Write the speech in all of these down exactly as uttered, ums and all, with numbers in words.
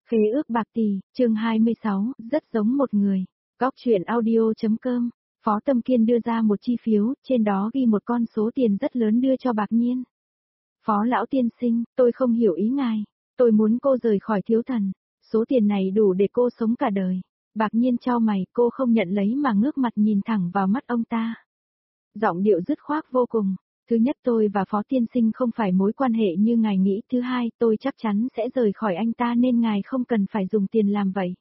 Khế ước bạc tỷ, chương hai mươi sáu, rất giống một người. Góc truyện audio.com, Phó Tâm Kiên đưa ra một chi phiếu, trên đó ghi một con số tiền rất lớn đưa cho Bạc Nhiên. Phó lão tiên sinh, tôi không hiểu ý ngài. Tôi muốn cô rời khỏi thiếu thần. Số tiền này đủ để cô sống cả đời. Bạc Nhiên chau mày, cô không nhận lấy mà ngước mặt nhìn thẳng vào mắt ông ta. Giọng điệu dứt khoát vô cùng. Thứ nhất, tôi và Phó tiên sinh không phải mối quan hệ như ngài nghĩ. Thứ hai, tôi chắc chắn sẽ rời khỏi anh ta nên ngài không cần phải dùng tiền làm vậy.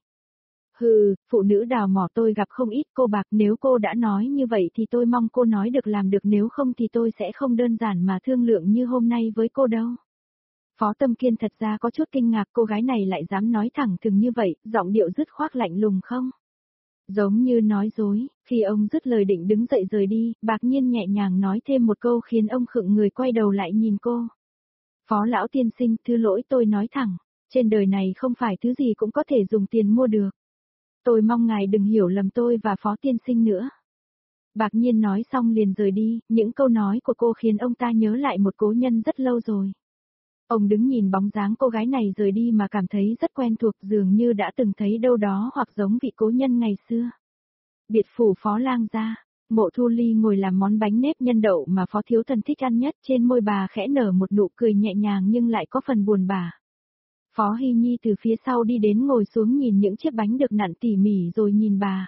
Hừ, phụ nữ đào mỏ tôi gặp không ít cô Bạc, nếu cô đã nói như vậy thì tôi mong cô nói được làm được, nếu không thì tôi sẽ không đơn giản mà thương lượng như hôm nay với cô đâu. Phó Tâm Kiên thật ra có chút kinh ngạc cô gái này lại dám nói thẳng thừng như vậy, giọng điệu dứt khoát lạnh lùng không? Giống như nói dối, khi ông dứt lời định đứng dậy rời đi, Bạc Nhiên nhẹ nhàng nói thêm một câu khiến ông khựng người quay đầu lại nhìn cô. Phó lão tiên sinh, thứ lỗi tôi nói thẳng, trên đời này không phải thứ gì cũng có thể dùng tiền mua được. Tôi mong ngài đừng hiểu lầm tôi và Phó tiên sinh nữa. Bạc Nhiên nói xong liền rời đi, những câu nói của cô khiến ông ta nhớ lại một cố nhân rất lâu rồi. Ông đứng nhìn bóng dáng cô gái này rời đi mà cảm thấy rất quen thuộc, dường như đã từng thấy đâu đó hoặc giống vị cố nhân ngày xưa. Biệt phủ Phó lang gia, Mộ Thu Ly ngồi làm món bánh nếp nhân đậu mà Phó thiếu thần thích ăn nhất, trên môi bà khẽ nở một nụ cười nhẹ nhàng nhưng lại có phần buồn bã. Phó Hy Nhi từ phía sau đi đến ngồi xuống nhìn những chiếc bánh được nặn tỉ mỉ rồi nhìn bà.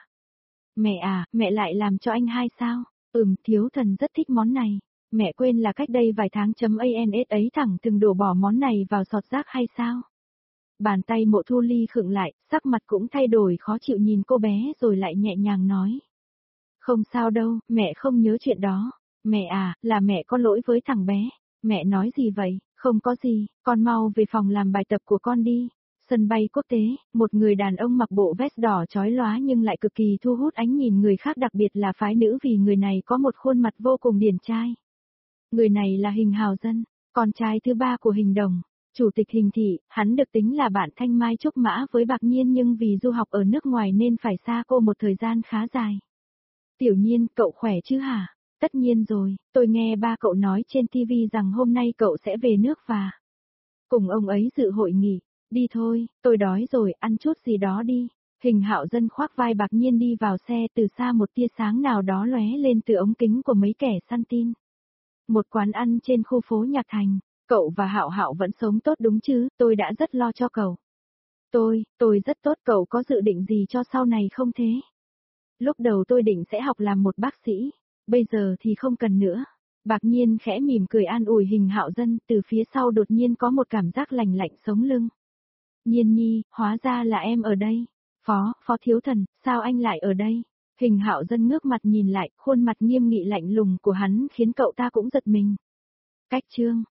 Mẹ à, mẹ lại làm cho anh hai sao? Ừm, thiếu thần rất thích món này. Mẹ quên là cách đây vài tháng chấm ans ấy thẳng từng đổ bỏ món này vào sọt rác hay sao? Bàn tay Mộ Thu Ly khựng lại, sắc mặt cũng thay đổi khó chịu nhìn cô bé rồi lại nhẹ nhàng nói. Không sao đâu, mẹ không nhớ chuyện đó. Mẹ à, là mẹ có lỗi với thằng bé. Mẹ nói gì vậy? Không có gì, con mau về phòng làm bài tập của con đi. Sân bay quốc tế, một người đàn ông mặc bộ vest đỏ chói lóa nhưng lại cực kỳ thu hút ánh nhìn người khác, đặc biệt là phái nữ vì người này có một khuôn mặt vô cùng điển trai. Người này là Hình Hào Dân, con trai thứ ba của Hình Đồng, chủ tịch Hình Thị, hắn được tính là bạn thanh mai trúc mã với Bạc Nhiên nhưng vì du học ở nước ngoài nên phải xa cô một thời gian khá dài. Tiểu Nhiên, cậu khỏe chứ hả? Tất nhiên rồi, tôi nghe ba cậu nói trên ti vi rằng hôm nay cậu sẽ về nước và cùng ông ấy dự hội nghị. Đi thôi, tôi đói rồi, ăn chút gì đó đi. Hình Hạo Dân khoác vai Bạc Nhiên đi vào xe, từ xa một tia sáng nào đó lóe lên từ ống kính của mấy kẻ săn tin. Một quán ăn trên khu phố Nhạc Thành. Cậu và Hạo Hạo vẫn sống tốt đúng chứ, tôi đã rất lo cho cậu. Tôi, tôi rất tốt, cậu có dự định gì cho sau này không thế? Lúc đầu tôi định sẽ học làm một bác sĩ, bây giờ thì không cần nữa. Bạc Nhiên khẽ mỉm cười an ủi Hình Hạo Dân, từ phía sau đột nhiên có một cảm giác lành lạnh sống lưng. Nhiên Nhi, hóa ra là em ở đây. Phó, Phó thiếu thần, sao anh lại ở đây? Hình Hạo Dân ngước mặt nhìn lại, khuôn mặt nghiêm nghị lạnh lùng của hắn khiến cậu ta cũng giật mình. Cách chương